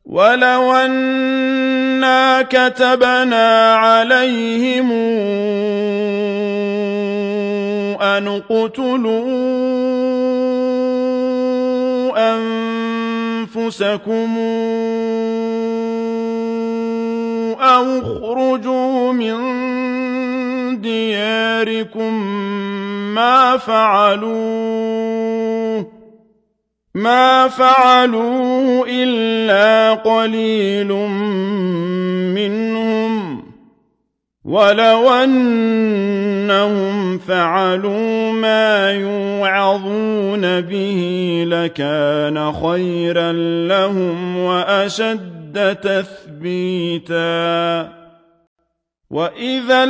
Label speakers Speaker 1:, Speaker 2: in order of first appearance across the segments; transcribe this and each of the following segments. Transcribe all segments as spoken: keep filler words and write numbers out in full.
Speaker 1: ولو أنا كتبنا عليهم أن اقتلوا أنفسكم أو اخرجوا من دياركم ما فعلوه ما فعلوه إلا قليل منهم ولو أنهم فعلوا ما يوعظون به لكان خيرا لهم وأشد تثبيتا وإذا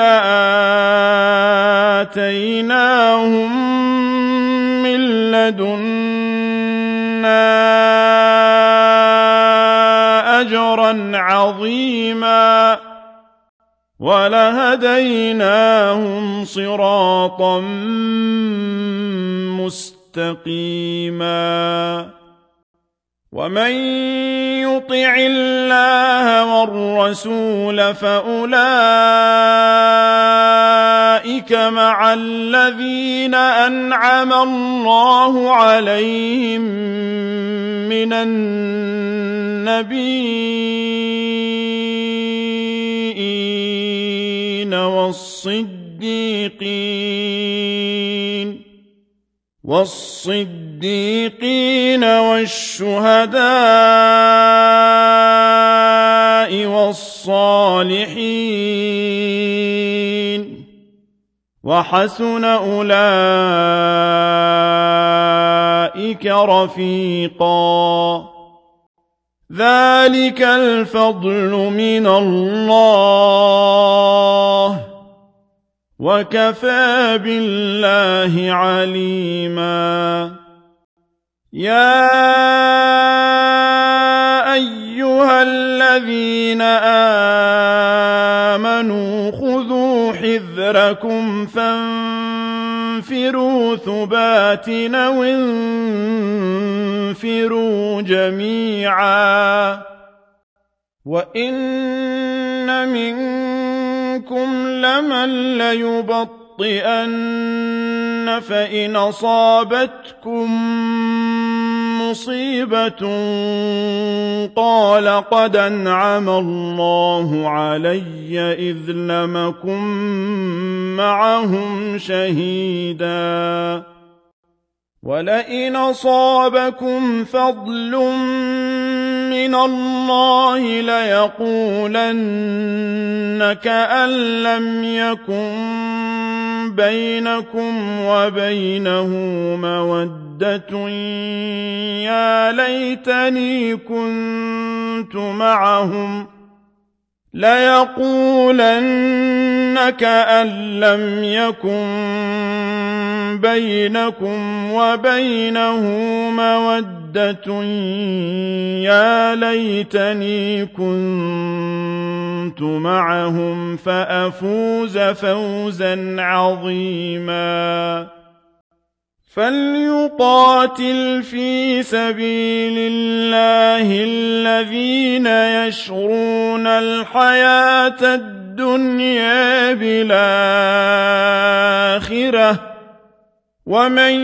Speaker 1: لآتيناهم من لدنا أجرا عظيما ولهديناهم صراطا مستقيما ومن يطع الله والرسول فأولئك مع الذين أنعم الله عليهم من النبيين والصديقين والصديقين والشهداء والصالحين وحسن أولئك رفيقا ذلك الفضل من الله وكفى بالله عليما يا أيها الذين آمنوا خذوا حذركم فانفروا ثبات أو انفروا جميعا وإن منكم لمن ليبطئن فإن أصابتكم مصيبة قال قد أنعم الله علي إذ لم أكن معهم شهيدا ولئن أصابكم فضل من الله ليقولن كأن لم يكن بينكم وبينه مودة يا ليتني كنت معهم ليقولن كأن لم يكن بينكم وبينه مودة يا ليتني كنت معهم فأفوز فوزا عظيما فليقاتل في سبيل الله الذين يشرون الحياة الدنيا بالآخرة ومن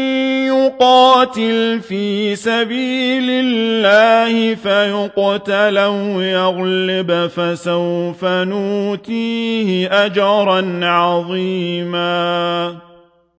Speaker 1: يقاتل في سبيل الله فيقتل أو يغلب فسوف نؤتيه أجرا عظيما